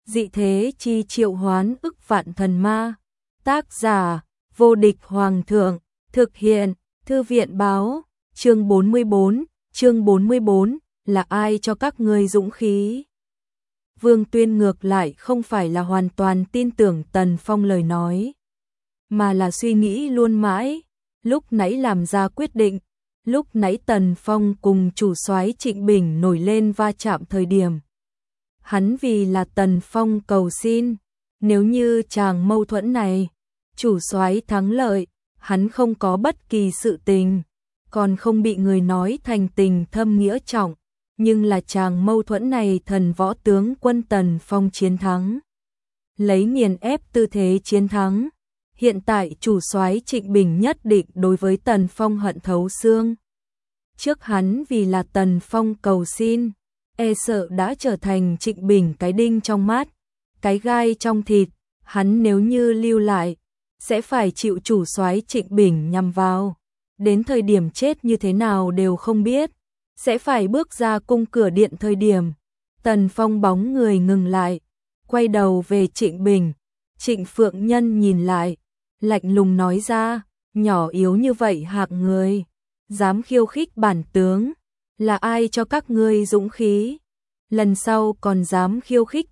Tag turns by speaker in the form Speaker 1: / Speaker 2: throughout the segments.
Speaker 1: dị thế chi triệu hoán ức vạn thần ma. Tác giả, vô địch hoàng thượng, thực hiện, thư viện báo, chương 44, là ai cho các ngươi dũng khí? Vương Tuyên ngược lại không phải là hoàn toàn tin tưởng Tần Phong lời nói, mà là suy nghĩ luôn mãi, lúc nãy làm ra quyết định, lúc nãy Tần Phong cùng chủ soái Trịnh Bình nổi lên va chạm thời điểm. Hắn vì là Tần Phong cầu xin, nếu như chàng mâu thuẫn này, chủ soái thắng lợi, hắn không có bất kỳ sự tình, còn không bị người nói thành tình thâm nghĩa trọng, nhưng là chàng mâu thuẫn này thần võ tướng quân Tần Phong chiến thắng. Lấy nghiền ép tư thế chiến thắng, hiện tại chủ soái Trịnh Bình nhất định đối với Tần Phong hận thấu xương. Trước hắn vì là Tần Phong cầu xin, e sợ đã trở thành Trịnh Bình cái đinh trong mắt, cái gai trong thịt, hắn nếu như lưu lại, sẽ phải chịu chủ soái Trịnh Bình nhằm vào, đến thời điểm chết như thế nào đều không biết, sẽ phải bước ra cung cửa điện thời điểm. Tần Phong bóng người ngừng lại, quay đầu về Trịnh Bình, Trịnh Phượng Nhân nhìn lại, lạnh lùng nói ra, nhỏ yếu như vậy hạng người, dám khiêu khích bản tướng, là ai cho các ngươi dũng khí? Lần sau còn dám khiêu khích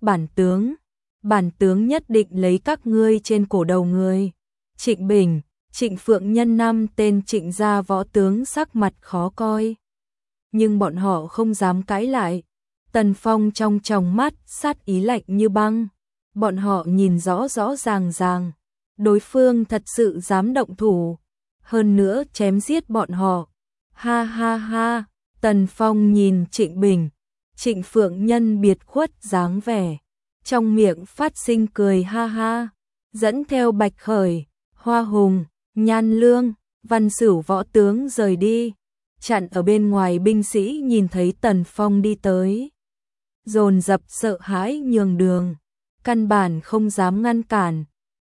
Speaker 1: bản tướng nhất định lấy các ngươi trên cổ đầu người. Trịnh Bình, Trịnh Phượng Nhân năm tên Trịnh gia võ tướng sắc mặt khó coi, nhưng bọn họ không dám cãi lại. Tần Phong trong tròng mắt sát ý lạnh như băng, bọn họ nhìn rõ rõ ràng, đối phương thật sự dám động thủ, hơn nữa chém giết bọn họ. Ha ha ha, Tần Phong nhìn Trịnh Bình, Trịnh Phượng Nhân biệt khuất dáng vẻ, trong miệng phát sinh cười ha ha, dẫn theo Bạch Khởi, Hoa Hùng, Nhan Lương, Văn Sửu võ tướng rời đi, chặn ở bên ngoài binh sĩ nhìn thấy Tần Phong đi tới, dồn dập sợ hãi nhường đường, căn bản không dám ngăn cản.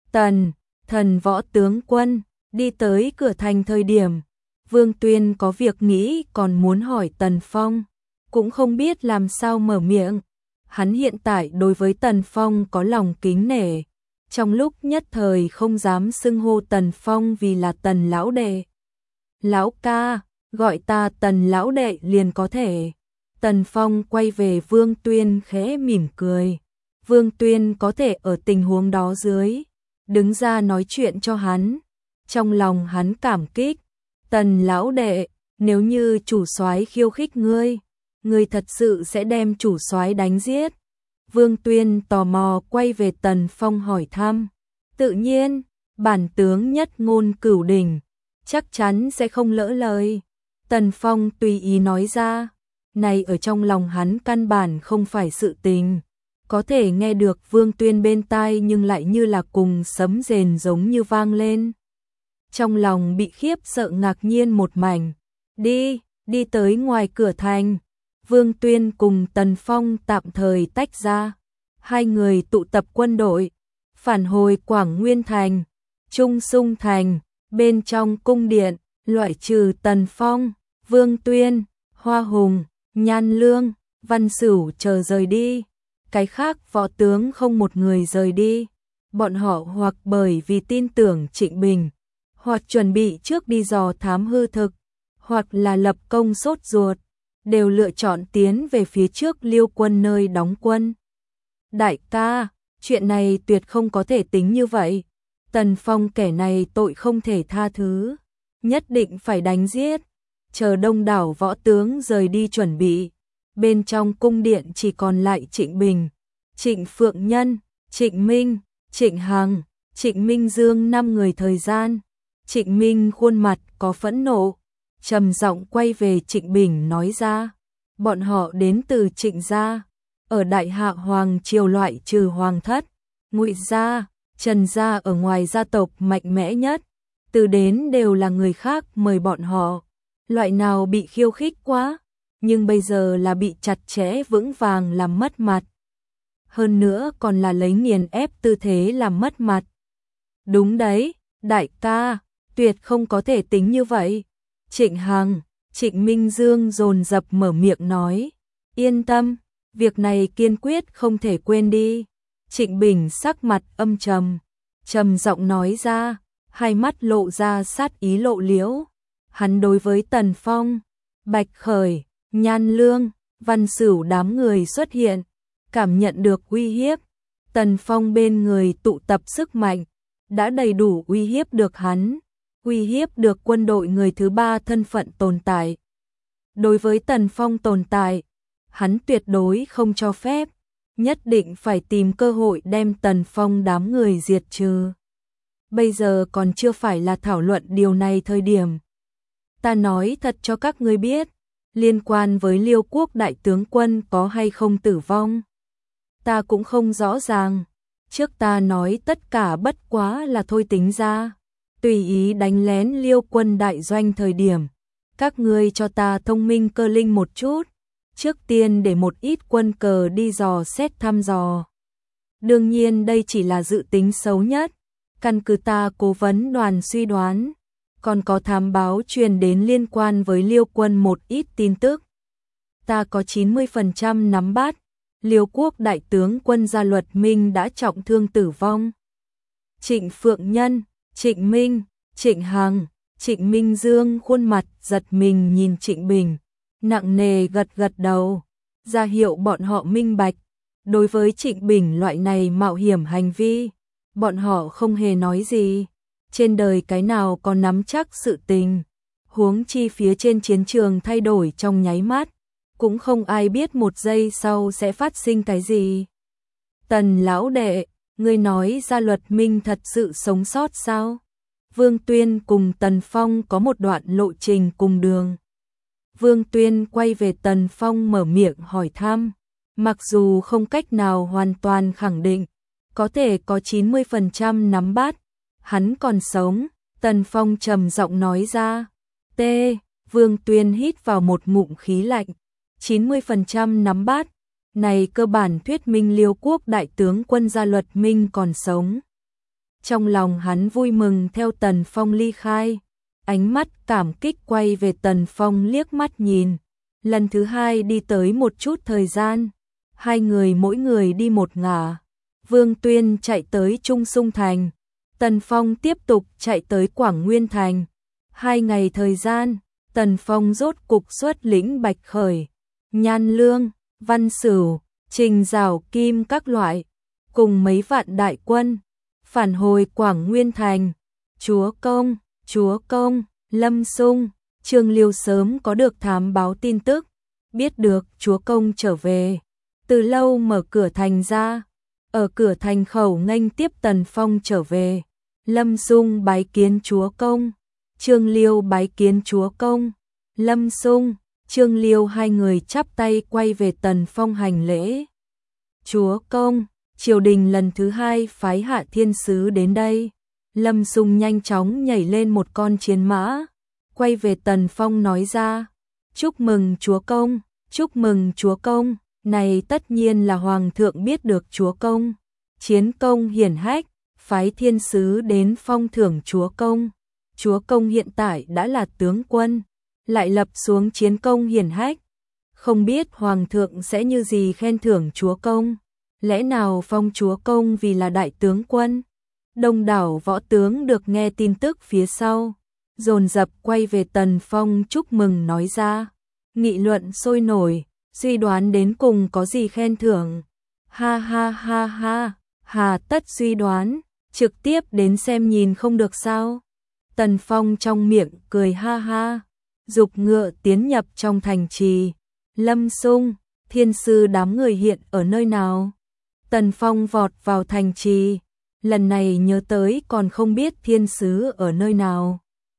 Speaker 1: Thần võ tướng quân đi tới cửa thành thời điểm, Vương Tuyên có việc nghĩ còn muốn hỏi Tần Phong, cũng không biết làm sao mở miệng. Hắn hiện tại đối với Tần Phong có lòng kính nể, trong lúc nhất thời không dám xưng hô Tần Phong vì là Tần lão đệ. Lão ca, gọi ta Tần lão đệ liền có thể. Tần Phong quay về Vương Tuyên khẽ mỉm cười. Vương Tuyên có thể ở tình huống đó dưới, đứng ra nói chuyện cho hắn. Trong lòng hắn cảm kích. Tần lão đệ, nếu như chủ soái khiêu khích ngươi thật sự sẽ đem chủ soái đánh giết. Vương Tuyên tò mò quay về Tần Phong hỏi thăm. Tự nhiên, bản tướng nhất ngôn cửu đỉnh, chắc chắn sẽ không lỡ lời. Tần Phong tùy ý nói ra, này ở trong lòng hắn căn bản không phải sự tình. Có thể nghe được Vương Tuyên bên tai nhưng lại như là cùng sấm rền giống như vang lên. Trong lòng bị khiếp sợ ngạc nhiên một mảnh. Đi tới ngoài cửa thành. Vương Tuyên cùng Tần Phong tạm thời tách ra. Hai người tụ tập quân đội, phản hồi Quảng Nguyên Thành, Trung Sung Thành, bên trong cung điện, loại trừ Tần Phong, Vương Tuyên, Hoa Hùng, Nhan Lương, Văn Sửu chờ rời đi. Cái khác võ tướng không một người rời đi. Bọn họ hoặc bởi vì tin tưởng Trịnh Bình, hoặc chuẩn bị trước đi dò thám hư thực, hoặc là lập công sốt ruột, đều lựa chọn tiến về phía trước Liêu quân nơi đóng quân. Đại ca, chuyện này tuyệt không có thể tính như vậy. Tần Phong kẻ này tội không thể tha thứ, nhất định phải đánh giết. Chờ đông đảo võ tướng rời đi chuẩn bị, bên trong cung điện chỉ còn lại Trịnh Bình, Trịnh Phượng Nhân, Trịnh Minh, Trịnh Hằng, Trịnh Minh Dương 5 người thời gian. Trịnh Minh khuôn mặt có phẫn nộ, trầm giọng quay về Trịnh Bình nói ra, bọn họ đến từ Trịnh gia, ở Đại Hạ Hoàng triều loại trừ Hoàng thất, Ngụy gia, Trần gia ở ngoài gia tộc mạnh mẽ nhất, từ đến đều là người khác mời bọn họ, loại nào bị khiêu khích quá, nhưng bây giờ là bị chặt chẽ vững vàng làm mất mặt. Hơn nữa còn là lấy nghiền ép tư thế làm mất mặt. Đúng đấy, đại ca, tuyệt không có thể tính như vậy. Trịnh Hằng, Trịnh Minh Dương dồn dập mở miệng nói, yên tâm, việc này kiên quyết không thể quên đi. Trịnh Bình sắc mặt âm trầm, trầm giọng nói ra, hai mắt lộ ra sát ý lộ liễu. Hắn đối với Tần Phong, Bạch Khởi, Nhan Lương, Văn Sửu đám người xuất hiện, cảm nhận được uy hiếp. Tần Phong bên người tụ tập sức mạnh, đã đầy đủ uy hiếp được hắn, uy hiếp được quân đội người thứ ba thân phận tồn tại. Đối với Tần Phong tồn tại, hắn tuyệt đối không cho phép, nhất định phải tìm cơ hội đem Tần Phong đám người diệt trừ. Bây giờ còn chưa phải là thảo luận điều này thời điểm. Ta nói thật cho các ngươi biết, liên quan với Liêu quốc đại tướng quân có hay không tử vong, ta cũng không rõ ràng. Trước ta nói tất cả bất quá là thôi tính ra, tùy ý đánh lén Liêu quân đại doanh thời điểm. Các ngươi cho ta thông minh cơ linh một chút, trước tiên để một ít quân cờ đi dò xét thăm dò. Đương nhiên đây chỉ là dự tính xấu nhất, căn cứ ta cố vấn đoàn suy đoán, còn có thám báo truyền đến liên quan với Liêu quân một ít tin tức. Ta có 90% nắm bắt, Liêu quốc đại tướng quân Gia Luật Minh đã trọng thương tử vong. Trịnh Phượng Nhân, Trịnh Minh, Trịnh Hằng, Trịnh Minh Dương khuôn mặt giật mình nhìn Trịnh Bình, nặng nề gật gật đầu, ra hiệu bọn họ minh bạch. Đối với Trịnh Bình loại này mạo hiểm hành vi, bọn họ không hề nói gì. Trên đời cái nào có nắm chắc sự tình, huống chi phía trên chiến trường thay đổi trong nháy mắt, cũng không ai biết một giây sau sẽ phát sinh cái gì. Tần lão đệ, ngươi nói Gia Luật Minh thật sự sống sót sao? Vương Tuyên cùng Tần Phong có một đoạn lộ trình cùng đường. Vương Tuyên quay về Tần Phong mở miệng hỏi thăm, mặc dù không cách nào hoàn toàn khẳng định, có thể có 90% nắm bắt, hắn còn sống. Tần Phong trầm giọng nói ra. T. Vương Tuyên hít vào một ngụm khí lạnh. 90% nắm bắt, này cơ bản thuyết minh Liêu quốc đại tướng quân Gia Luật Minh còn sống. Trong lòng hắn vui mừng theo Tần Phong ly khai, ánh mắt cảm kích quay về Tần Phong liếc mắt nhìn. Lần thứ hai đi tới một chút thời gian, hai người mỗi người đi một ngả. Vương Tuyên chạy tới Trung Sung Thành, Tần Phong tiếp tục chạy tới Quảng Nguyên Thành. 2 ngày thời gian, Tần Phong rốt cục xuất lĩnh Bạch Khởi, Nhan Lương, Văn Sửu, Trình Giảo Kim các loại, cùng mấy vạn đại quân, phản hồi Quảng Nguyên Thành. Chúa Công, Lâm Sung, Trương Liêu sớm có được thám báo tin tức, biết được Chúa Công trở về, từ lâu mở cửa thành ra, ở cửa thành khẩu nghênh tiếp Tần Phong trở về. Lâm Sung bái kiến Chúa Công, Trương Liêu bái kiến Chúa Công. Lâm Sung, Trương Liêu hai người chắp tay quay về Tần Phong hành lễ. Chúa Công, triều đình lần thứ 2 phái Hạ Thiên Sứ đến đây. Lâm Sung nhanh chóng nhảy lên một con chiến mã, quay về Tần Phong nói ra. Chúc mừng Chúa Công, chúc mừng Chúa Công. Này tất nhiên là Hoàng thượng biết được Chúa Công chiến công hiển hách, phái thiên sứ đến phong thưởng Chúa Công. Chúa Công hiện tại đã là tướng quân, lại lập xuống chiến công hiển hách, không biết Hoàng thượng sẽ như gì khen thưởng Chúa Công. Lẽ nào phong Chúa Công vì là đại tướng quân? Đông đảo võ tướng được nghe tin tức phía sau, dồn dập quay về Tần Phong chúc mừng nói ra. Nghị luận sôi nổi, suy đoán đến cùng có gì khen thưởng. Ha ha ha ha, hà tất suy đoán, trực tiếp đến xem nhìn không được sao? Tần Phong trong miệng cười ha ha, dục ngựa tiến nhập trong thành trì. Lâm Sung, thiên sư đám người hiện ở nơi nào? Tần Phong vọt vào thành trì, lần này nhớ tới còn không biết thiên sứ ở nơi nào.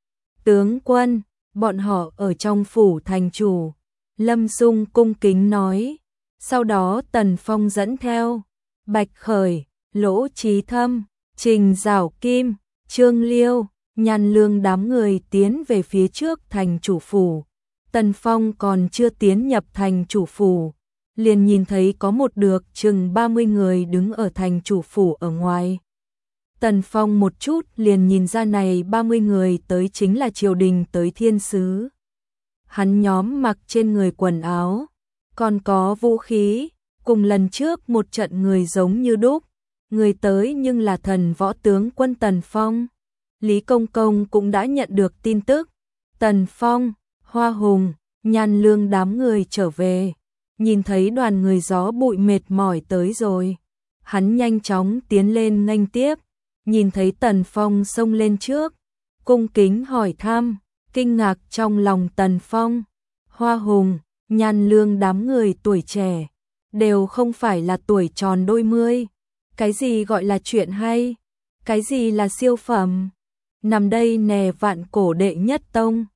Speaker 1: Tướng quân, bọn họ ở trong phủ thành chủ. Lâm Sung cung kính nói. Sau đó Tần Phong dẫn theo Bạch Khởi, Lỗ Chí Thâm, Trình Giảo Kim, Trương Liêu, Nhan Lương đám người tiến về phía trước thành chủ phủ. Tần Phong còn chưa tiến nhập thành chủ phủ, liền nhìn thấy có một được chừng 30 người đứng ở thành chủ phủ ở ngoài. Tần Phong một chút liền nhìn ra này 30 người tới chính là triều đình tới thiên sứ. Hắn nhóm mặc trên người quần áo, còn có vũ khí, cùng lần trước một trận người giống như đúc, người tới nhưng là thần võ tướng quân Tần Phong. Lý Công Công cũng đã nhận được tin tức, Tần Phong, Hoa Hùng, Nhan Lương đám người trở về, nhìn thấy đoàn người gió bụi mệt mỏi tới rồi. Hắn nhanh chóng tiến lên nghênh tiếp, nhìn thấy Tần Phong xông lên trước, cung kính hỏi thăm, kinh ngạc trong lòng Tần Phong, Hoa Hùng, Nhan Lương đám người tuổi trẻ, đều không phải là tuổi tròn đôi mươi. Cái gì gọi là chuyện hay? Cái gì là siêu phẩm? Nằm đây nè vạn cổ đệ nhất tông.